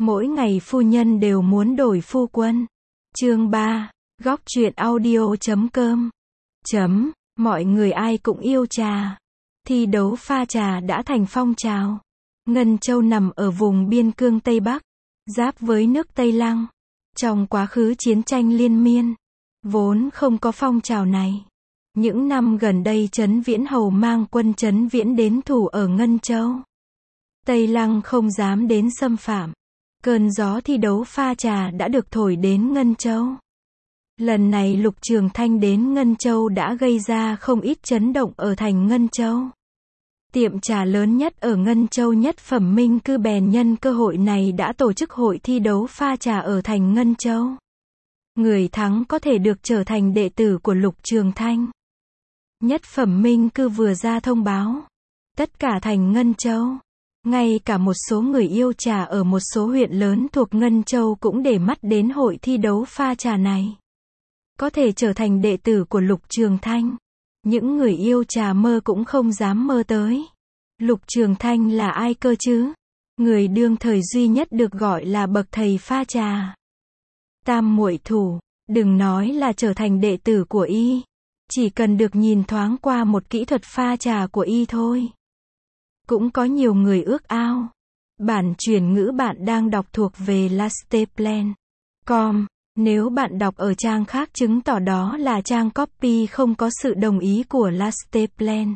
Mỗi ngày phu nhân đều muốn đổi phu quân. Chương 3, góc truyện audio.com. Mọi người ai cũng yêu trà. Thi đấu pha trà đã thành phong trào. Ngân Châu nằm ở vùng biên cương Tây Bắc, giáp với nước Tây Lăng. Trong quá khứ chiến tranh liên miên, vốn không có phong trào này. Những năm gần đây Trấn Viễn Hầu mang quân Trấn Viễn đến thủ ở Ngân Châu. Tây Lăng không dám đến xâm phạm. Cơn gió thi đấu pha trà đã được thổi đến Ngân Châu. Lần này Lục Trường Thanh đến Ngân Châu đã gây ra không ít chấn động ở thành Ngân Châu. Tiệm trà lớn nhất ở Ngân Châu Nhất Phẩm Minh Cư bèn nhân cơ hội này đã tổ chức hội thi đấu pha trà ở thành Ngân Châu. Người thắng có thể được trở thành đệ tử của Lục Trường Thanh. Nhất Phẩm Minh Cư vừa ra thông báo. Tất cả thành Ngân Châu, ngay cả một số người yêu trà ở một số huyện lớn thuộc Ngân Châu cũng để mắt đến hội thi đấu pha trà này. Có thể trở thành đệ tử của Lục Trường Thanh. Những người yêu trà mơ cũng không dám mơ tới. Lục Trường Thanh là ai cơ chứ? Người đương thời duy nhất được gọi là bậc thầy pha trà. Tam muội thủ, đừng nói là trở thành đệ tử của y. Chỉ cần được nhìn thoáng qua một kỹ thuật pha trà của y thôi. Cũng có nhiều người ước ao. Bản chuyển ngữ bạn đang đọc thuộc về lasteplan.com. Nếu bạn đọc ở trang khác chứng tỏ đó là trang copy không có sự đồng ý của Lasteplan.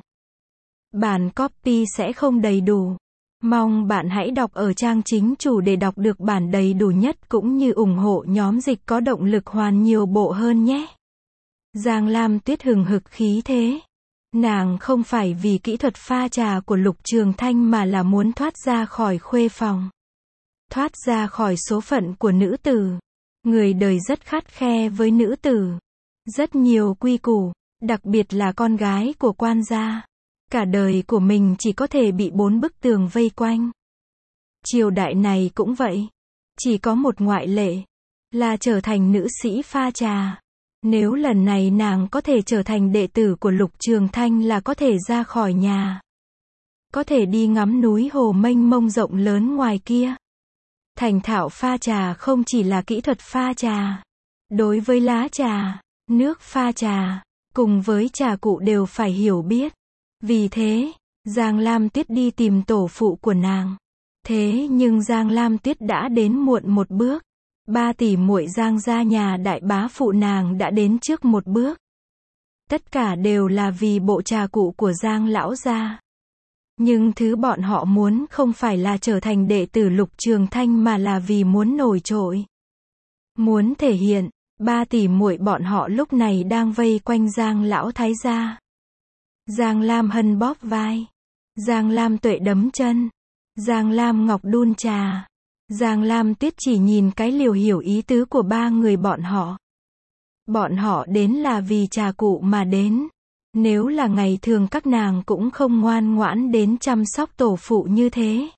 Bản copy sẽ không đầy đủ. Mong bạn hãy đọc ở trang chính chủ để đọc được bản đầy đủ nhất cũng như ủng hộ nhóm dịch có động lực hoàn nhiều bộ hơn nhé. Giang Lam Tuyết hừng hực khí thế. Nàng không phải vì kỹ thuật pha trà của Lục Trường Thanh mà là muốn thoát ra khỏi khuê phòng. Thoát ra khỏi số phận của nữ tử. Người đời rất khắt khe với nữ tử. Rất nhiều quy củ, đặc biệt là con gái của quan gia. Cả đời của mình chỉ có thể bị 4 bức tường vây quanh. Triều đại này cũng vậy. Chỉ có một ngoại lệ, là trở thành nữ sĩ pha trà. Nếu lần này nàng có thể trở thành đệ tử của Lục Trường Thanh là có thể ra khỏi nhà. Có thể đi ngắm núi hồ mênh mông rộng lớn ngoài kia. Thành thạo pha trà không chỉ là kỹ thuật pha trà. Đối với lá trà, nước pha trà, cùng với trà cụ đều phải hiểu biết. Vì thế, Giang Lam Tuyết đi tìm tổ phụ của nàng. Thế nhưng Giang Lam Tuyết đã đến muộn một bước. 3 tỷ muội Giang gia nhà đại bá phụ nàng đã đến trước một bước. Tất cả đều là vì bộ trà cụ của Giang lão gia. Nhưng thứ bọn họ muốn không phải là trở thành đệ tử Lục Trường Thanh mà là vì muốn nổi trội. Muốn thể hiện, 3 tỷ muội bọn họ lúc này đang vây quanh Giang lão thái gia. Giang Lam Hân bóp vai. Giang Lam Tuệ đấm chân. Giang Lam Ngọc đun trà. Giang Lam Tuyết chỉ nhìn cái liều hiểu ý tứ của 3 người bọn họ. Bọn họ đến là vì trà cụ mà đến. Nếu là ngày thường các nàng cũng không ngoan ngoãn đến chăm sóc tổ phụ như thế.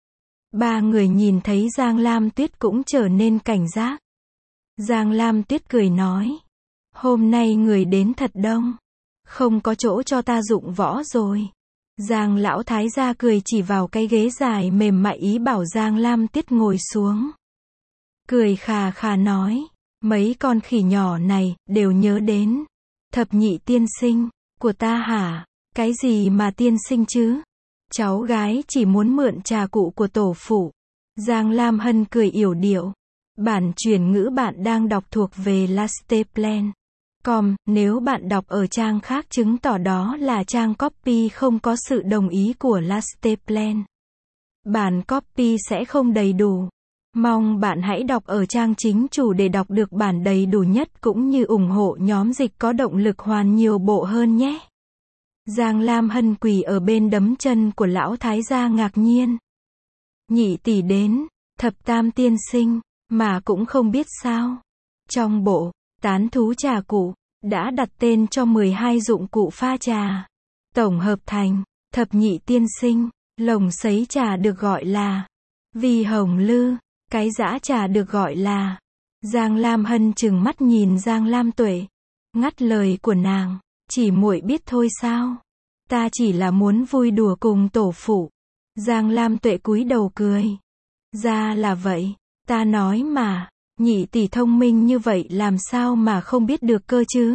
3 người nhìn thấy Giang Lam Tuyết cũng trở nên cảnh giác. Giang Lam Tuyết cười nói. Hôm nay người đến thật đông. Không có chỗ cho ta dụng võ rồi. Giang lão thái gia cười chỉ vào cái ghế dài mềm mại ý bảo Giang Lam Tuyết ngồi xuống. Cười khà khà nói. Mấy con khỉ nhỏ này, đều nhớ đến. Thập nhị tiên sinh. Của ta hả? Cái gì mà tiên sinh chứ? Cháu gái chỉ muốn mượn trà cụ của tổ phụ. Giang Lam Hân cười yểu điệu. Bản chuyển ngữ bạn đang đọc thuộc về lasteplan.com. Nếu bạn đọc ở trang khác chứng tỏ đó là trang copy không có sự đồng ý của Lasteplan. Bản copy sẽ không đầy đủ. Mong bạn hãy đọc ở trang chính chủ để đọc được bản đầy đủ nhất cũng như ủng hộ nhóm dịch có động lực hoàn nhiều bộ hơn nhé. Giang Lam Hân quỳ ở bên đấm chân của lão thái gia ngạc nhiên. Nhị tỷ đến, thập tam tiên sinh, mà cũng không biết sao. Trong bộ, tán thú trà cụ, đã đặt tên cho 12 dụng cụ pha trà. Tổng hợp thành, thập nhị tiên sinh, lồng sấy trà được gọi là Vi Hồng Lư. Cái giã trà được gọi là. Giang Lam Hân trừng mắt nhìn Giang Lam Tuệ. Ngắt lời của nàng. Chỉ muội biết thôi sao? Ta chỉ là muốn vui đùa cùng tổ phụ. Giang Lam Tuệ cúi đầu cười. Ra là vậy. Ta nói mà, nhị tỷ thông minh như vậy làm sao mà không biết được cơ chứ?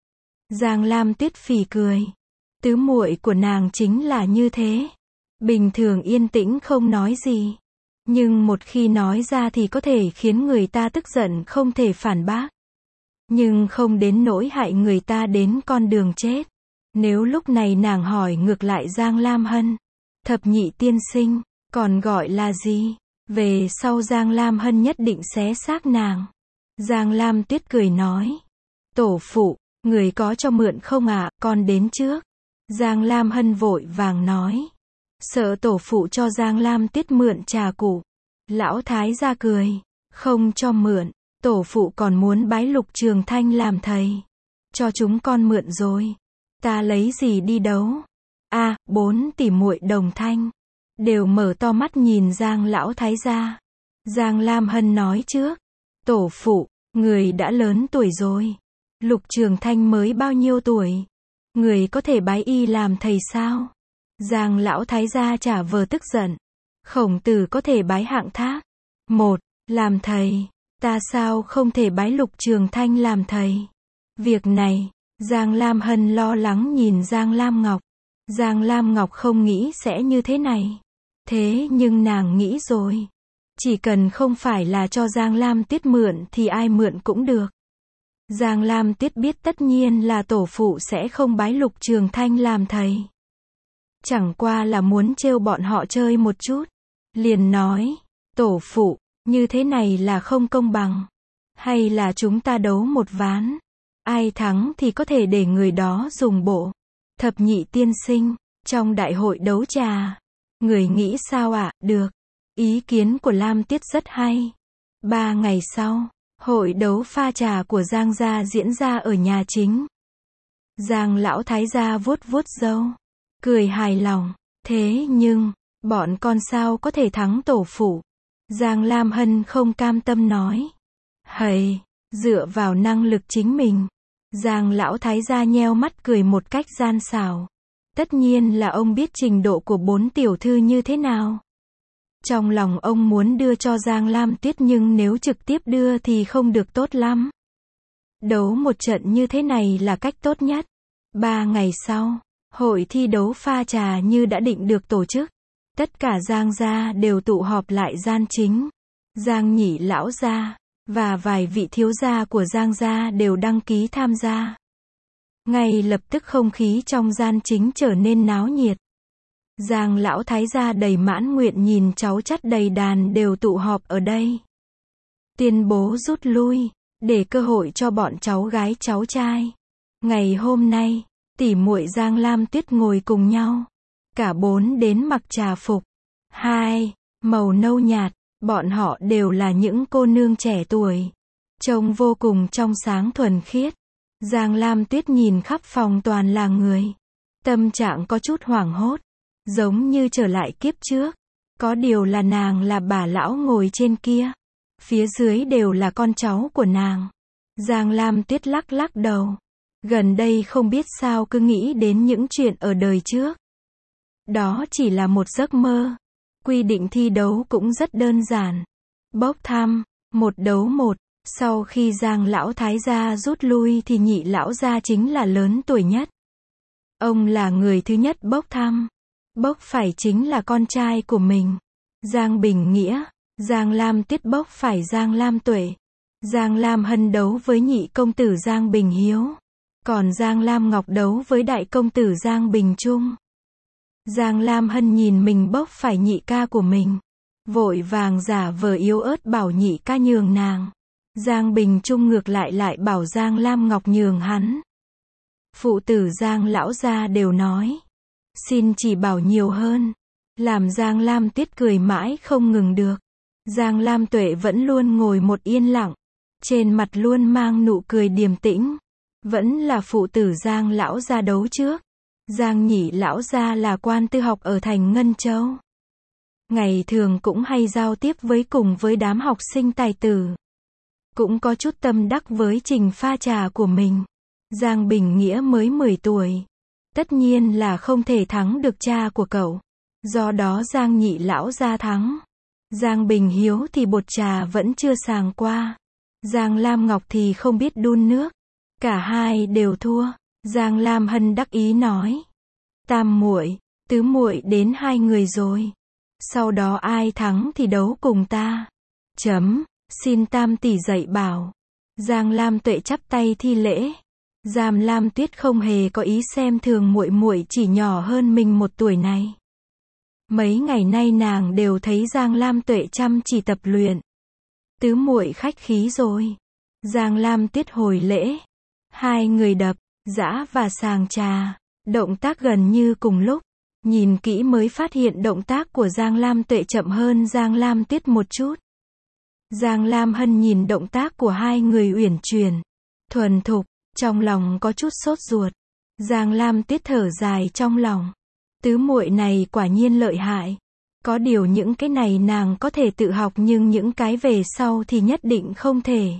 Giang Lam Tuyết phì cười. Tứ muội của nàng chính là như thế. Bình thường yên tĩnh không nói gì. Nhưng một khi nói ra thì có thể khiến người ta tức giận không thể phản bác. Nhưng không đến nỗi hại người ta đến con đường chết. Nếu lúc này nàng hỏi ngược lại Giang Lam Hân. Thập nhị tiên sinh, còn gọi là gì? Về sau Giang Lam Hân nhất định xé xác nàng. Giang Lam Tuyết cười nói. Tổ phụ, người có cho mượn không ạ, con đến trước. Giang Lam Hân vội vàng nói. Sợ tổ phụ cho Giang Lam Tuyết mượn trà cụ. Lão thái gia cười. Không cho mượn, tổ phụ còn muốn bái Lục Trường Thanh làm thầy. Cho chúng con mượn rồi. Ta lấy gì đi đấu? A, 4 tỷ muội đồng thanh. Đều mở to mắt nhìn Giang lão thái gia. Giang Lam Hân nói trước. Tổ phụ, người đã lớn tuổi rồi. Lục Trường Thanh mới bao nhiêu tuổi? Người có thể bái y làm thầy sao? Giang lão thái gia trả vờ tức giận. Khổng Tử có thể bái hạng thác. Một, làm thầy. Ta sao không thể bái Lục Trường Thanh làm thầy? Việc này, Giang Lam Hân lo lắng nhìn Giang Lam Ngọc. Giang Lam Ngọc không nghĩ sẽ như thế này. Thế nhưng nàng nghĩ rồi. Chỉ cần không phải là cho Giang Lam Tuyết mượn thì ai mượn cũng được. Giang Lam Tuyết biết tất nhiên là tổ phụ sẽ không bái Lục Trường Thanh làm thầy. Chẳng qua là muốn trêu bọn họ chơi một chút. Liền nói, tổ phụ, như thế này là không công bằng. Hay là chúng ta đấu một ván. Ai thắng thì có thể để người đó dùng bộ. Thập nhị tiên sinh, trong đại hội đấu trà. Người nghĩ sao ạ? Được. Ý kiến của Lam Tuyết rất hay. 3 ngày sau, hội đấu pha trà của Giang gia diễn ra ở nhà chính. Giang lão thái gia vuốt vuốt râu. Cười hài lòng. Thế nhưng, bọn con sao có thể thắng tổ phụ? Giang Lam Hân không cam tâm nói. Hầy, dựa vào năng lực chính mình. Giang lão thái gia nheo mắt cười một cách gian xảo. Tất nhiên là ông biết trình độ của 4 tiểu thư như thế nào. Trong lòng ông muốn đưa cho Giang Lam Tuyết nhưng nếu trực tiếp đưa thì không được tốt lắm. Đấu một trận như thế này là cách tốt nhất. 3 ngày sau, hội thi đấu pha trà như đã định được tổ chức. Tất cả Giang gia đều tụ họp lại gian chính. Giang nhị lão gia và vài vị thiếu gia của Giang gia đều đăng ký tham gia. Ngay lập tức không khí trong gian chính trở nên náo nhiệt. Giang lão thái gia đầy mãn nguyện nhìn cháu chắt đầy đàn đều tụ họp ở đây. Tuyên bố rút lui, để cơ hội cho bọn cháu gái cháu trai. Ngày hôm nay, tỷ muội Giang Lam Tuyết ngồi cùng nhau. Cả 4 đến mặc trà phục. 2, màu nâu nhạt, bọn họ đều là những cô nương trẻ tuổi. Trông vô cùng trong sáng thuần khiết. Giang Lam Tuyết nhìn khắp phòng toàn là người. Tâm trạng có chút hoảng hốt. Giống như trở lại kiếp trước. Có điều là nàng là bà lão ngồi trên kia. Phía dưới đều là con cháu của nàng. Giang Lam Tuyết lắc lắc đầu. Gần đây không biết sao cứ nghĩ đến những chuyện ở đời trước. Đó chỉ là một giấc mơ. Quy định thi đấu cũng rất đơn giản. Bốc thăm, 1 đấu 1. Sau khi Giang lão thái gia rút lui thì nhị lão gia chính là lớn tuổi nhất. Ông là người thứ nhất bốc thăm. Bốc phải chính là con trai của mình. Giang Bình Nghĩa. Giang Lam Tuyết bốc phải Giang Lam Tuệ. Giang Lam Hân đấu với nhị công tử Giang Bình Hiếu. Còn Giang Lam Ngọc đấu với đại công tử Giang Bình Trung. Giang Lam Hân nhìn mình bốc phải nhị ca của mình. Vội vàng giả vờ yếu ớt bảo nhị ca nhường nàng. Giang Bình Trung ngược lại bảo Giang Lam Ngọc nhường hắn. Phụ tử Giang lão gia đều nói. Xin chỉ bảo nhiều hơn. Làm Giang Lam Tuyết cười mãi không ngừng được. Giang Lam Tuệ vẫn luôn ngồi một yên lặng. Trên mặt luôn mang nụ cười điềm tĩnh. Vẫn là phụ tử Giang lão gia đấu trước. Giang nhị lão gia là quan tư học ở thành Ngân Châu. Ngày thường cũng hay giao tiếp cùng với đám học sinh tài tử. Cũng có chút tâm đắc với trình pha trà của mình. Giang Bình Nghĩa mới 10 tuổi. Tất nhiên là không thể thắng được cha của cậu. Do đó Giang nhị lão gia thắng. Giang Bình Hiếu thì bột trà vẫn chưa sàng qua. Giang Lam Ngọc thì không biết đun nước. Cả hai đều thua. Giang Lam Hân đắc ý nói. Tam muội, tứ muội đến 2 người rồi. Sau đó ai thắng thì đấu cùng ta. Xin Tam tỷ dạy bảo. Giang Lam Tuệ chắp tay thi lễ. Giang Lam Tuyết không hề có ý xem thường muội muội chỉ nhỏ hơn mình 1 tuổi này. Mấy ngày nay nàng đều thấy Giang Lam Tuệ chăm chỉ tập luyện. Tứ muội khách khí rồi. Giang Lam Tuyết hồi lễ. 2 người đập, giã và sàng trà. Động tác gần như cùng lúc. Nhìn kỹ mới phát hiện động tác của Giang Lam Tuệ chậm hơn Giang Lam Tuyết một chút. Giang Lam Hân nhìn động tác của 2 người uyển chuyển, thuần thục, trong lòng có chút sốt ruột. Giang Lam Tuyết thở dài trong lòng. Tứ muội này quả nhiên lợi hại. Có điều những cái này nàng có thể tự học nhưng những cái về sau thì nhất định không thể.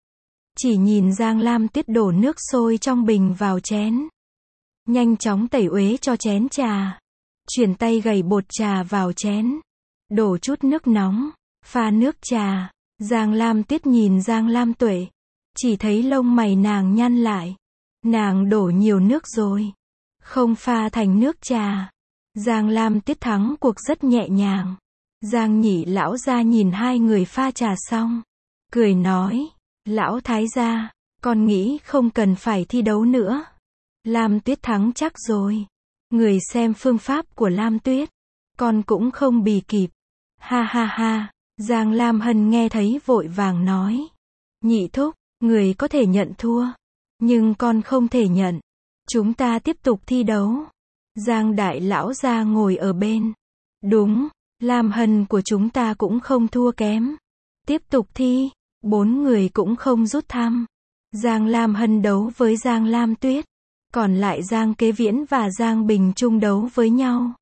Chỉ nhìn Giang Lam Tuyết đổ nước sôi trong bình vào chén. Nhanh chóng tẩy uế cho chén trà. Chuyển tay gảy bột trà vào chén. Đổ chút nước nóng. Pha nước trà. Giang Lam Tuyết nhìn Giang Lam Tuệ. Chỉ thấy lông mày nàng nhăn lại. Nàng đổ nhiều nước rồi. Không pha thành nước trà. Giang Lam Tuyết thắng cuộc rất nhẹ nhàng. Giang Nhị lão gia nhìn 2 người pha trà xong. Cười nói. Lão thái gia, con nghĩ không cần phải thi đấu nữa. Lam Tuyết thắng chắc rồi. Người xem phương pháp của Lam Tuyết. Con cũng không bì kịp. Ha ha ha. Giang Lam Hân nghe thấy vội vàng nói. Nhị thúc, người có thể nhận thua. Nhưng con không thể nhận. Chúng ta tiếp tục thi đấu. Giang đại lão gia ngồi ở bên. Đúng, Lam Hân của chúng ta cũng không thua kém. Tiếp tục thi. 4 người cũng không rút thăm. Giang Lam Hân đấu với Giang Lam Tuyết. Còn lại Giang Kế Viễn và Giang Bình Trung đấu với nhau.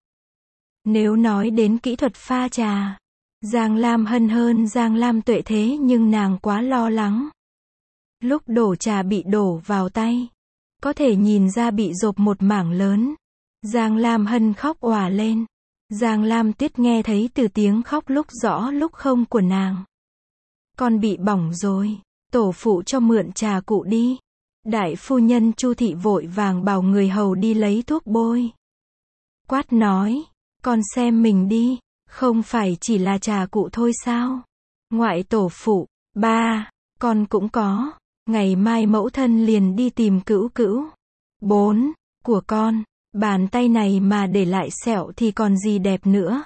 Nếu nói đến kỹ thuật pha trà, Giang Lam Hân hơn Giang Lam Tuệ thế nhưng nàng quá lo lắng. Lúc đổ trà bị đổ vào tay, có thể nhìn ra bị rộp một mảng lớn. Giang Lam Hân khóc òa lên. Giang Lam Tuyết nghe thấy từ tiếng khóc lúc rõ lúc không của nàng. Con bị bỏng rồi, tổ phụ cho mượn trà cụ đi. Đại phu nhân Chu thị vội vàng bảo người hầu đi lấy thuốc bôi. Quát nói, con xem mình đi, không phải chỉ là trà cụ thôi sao? Ngoại tổ phụ, ba, con cũng có, ngày mai mẫu thân liền đi tìm Cữu Cữu. 4, của con, bàn tay này mà để lại sẹo thì còn gì đẹp nữa.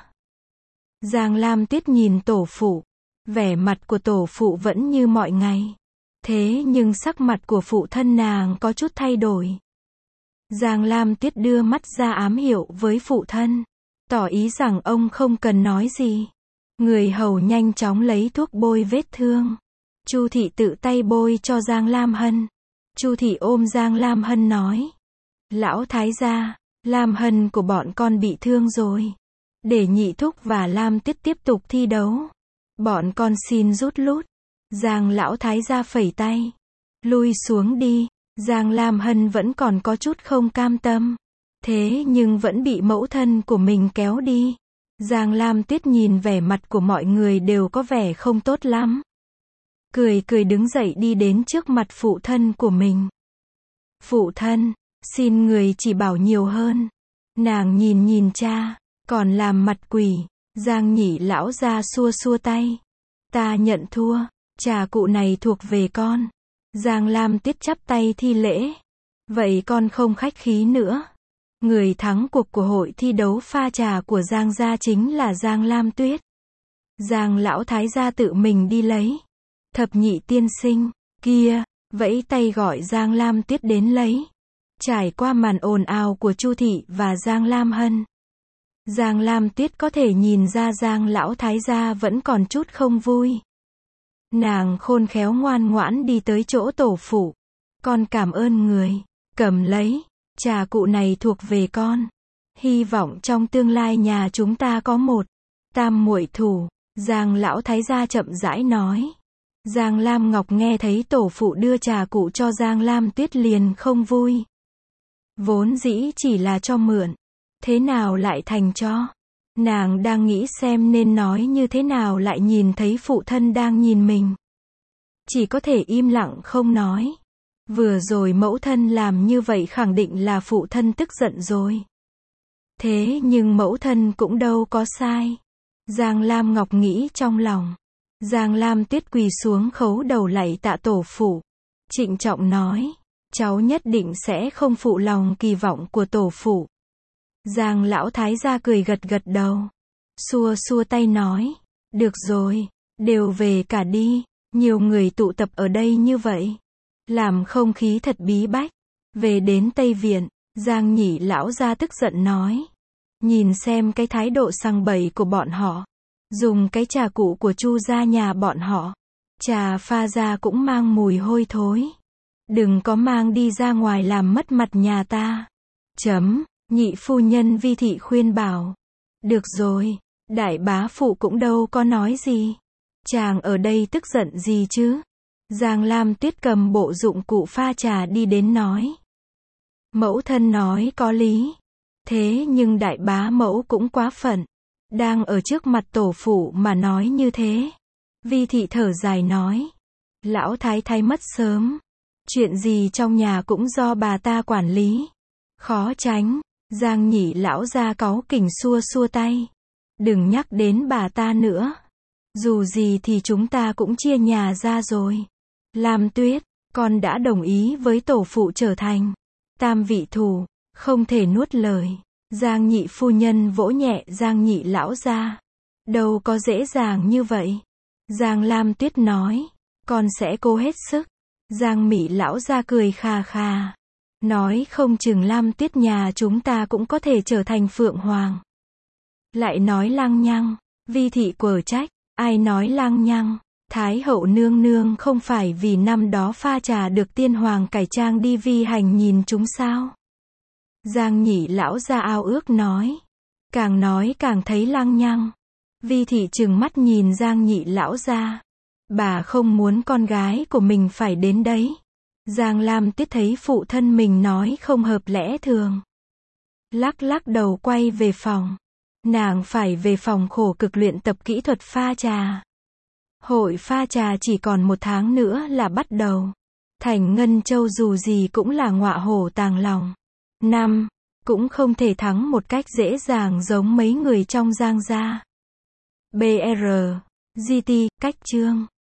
Giang Lam Tuyết nhìn tổ phụ, vẻ mặt của tổ phụ vẫn như mọi ngày. Thế nhưng sắc mặt của phụ thân nàng có chút thay đổi. Giang Lam Tuyết đưa mắt ra ám hiệu với phụ thân, tỏ ý rằng ông không cần nói gì. Người hầu nhanh chóng lấy thuốc bôi vết thương. Chu thị tự tay bôi cho Giang Lam Hân. Chu thị ôm Giang Lam Hân nói. Lão thái gia, Lam Hân của bọn con bị thương rồi. Để Nhị thúc và Lam Tuyết tiếp tục thi đấu. Bọn con xin rút lút. Giang lão thái gia phẩy tay. Lui xuống đi. Giang Lam Hân vẫn còn có chút không cam tâm. Thế nhưng vẫn bị mẫu thân của mình kéo đi. Giang Lam Tuyết nhìn vẻ mặt của mọi người đều có vẻ không tốt lắm. Cười cười đứng dậy đi đến trước mặt phụ thân của mình. Phụ thân, xin người chỉ bảo nhiều hơn. Nàng nhìn cha, còn làm mặt quỷ. Giang Nhị lão ra xua xua tay. Ta nhận thua, trà cụ này thuộc về con. Giang Lam Tuyết chắp tay thi lễ. Vậy con không khách khí nữa. Người thắng cuộc của hội thi đấu pha trà của Giang gia chính là Giang Lam Tuyết. Giang lão thái gia tự mình đi lấy. Thập nhị tiên sinh, kia, vẫy tay gọi Giang Lam Tuyết đến lấy. Trải qua màn ồn ào của Chu thị và Giang Lam Hân, Giang Lam Tuyết có thể nhìn ra Giang lão thái gia vẫn còn chút không vui. Nàng khôn khéo ngoan ngoãn đi tới chỗ tổ phụ. Con cảm ơn người, cầm lấy, trà cụ này thuộc về con. Hy vọng trong tương lai nhà chúng ta có một tam muội thủ. Giang lão thái gia chậm rãi nói. Giang Lam Ngọc nghe thấy tổ phụ đưa trà cụ cho Giang Lam Tuyết liền không vui. Vốn dĩ chỉ là cho mượn, thế nào lại thành cho? Nàng đang nghĩ xem nên nói như thế nào lại nhìn thấy phụ thân đang nhìn mình. Chỉ có thể im lặng không nói. Vừa rồi mẫu thân làm như vậy khẳng định là phụ thân tức giận rồi. Thế nhưng mẫu thân cũng đâu có sai. Giang Lam Ngọc nghĩ trong lòng. Giang Lam Tuyết quỳ xuống khấu đầu lạy tạ tổ phụ. Trịnh trọng nói, cháu nhất định sẽ không phụ lòng kỳ vọng của tổ phụ. Giang lão thái gia cười gật gật đầu. Xua xua tay nói, được rồi, đều về cả đi, nhiều người tụ tập ở đây như vậy. Làm không khí thật bí bách. Về đến Tây Viện, Giang Nhị lão gia tức giận nói. Nhìn xem cái thái độ sằng bậy của bọn họ. Dùng cái trà cụ của Chu gia nhà bọn họ. Trà pha ra cũng mang mùi hôi thối. Đừng có mang đi ra ngoài làm mất mặt nhà ta. Nhị phu nhân Vi thị khuyên bảo. Được rồi, đại bá phụ cũng đâu có nói gì. Chàng ở đây tức giận gì chứ? Giang Lam Tuyết cầm bộ dụng cụ pha trà đi đến nói. Mẫu thân nói có lý. Thế nhưng đại bá mẫu cũng quá phận. Đang ở trước mặt tổ phụ mà nói như thế. Vi thị thở dài nói. Lão thái thái mất sớm. Chuyện gì trong nhà cũng do bà ta quản lý. Khó tránh. Giang Nhị lão gia cáu kỉnh xua xua tay. Đừng nhắc đến bà ta nữa. Dù gì thì chúng ta cũng chia nhà ra rồi. Lam Tuyết, con đã đồng ý với tổ phụ trở thành tam vị thủ, không thể nuốt lời. Giang Nhị phu nhân vỗ nhẹ Giang Nhị lão gia. Đâu có dễ dàng như vậy. Giang Lam Tuyết nói, con sẽ cố hết sức. Giang Mỹ lão gia cười khà khà. Nói không chừng Lam Tuyết nhà chúng ta cũng có thể trở thành phượng hoàng. Lại nói lăng nhăng. Vi thị quở trách. Ai nói lăng nhăng? Thái hậu nương nương không phải vì năm đó pha trà được tiên hoàng cải trang đi vi hành nhìn chúng sao? Giang Nhị lão gia ao ước nói. Nói càng thấy lăng nhăng. Vi thị trừng mắt nhìn Giang Nhị lão gia. Bà không muốn con gái của mình phải đến đấy. Giang Lam Tuyết thấy phụ thân mình nói không hợp lẽ thường. Lắc lắc đầu quay về phòng. Nàng phải về phòng khổ cực luyện tập kỹ thuật pha trà. Hội pha trà chỉ còn 1 tháng nữa là bắt đầu. Thành Ngân Châu dù gì cũng là ngọa hổ tàng lòng. Cũng không thể thắng một cách dễ dàng giống mấy người trong Giang gia. BR, GT, cách chương.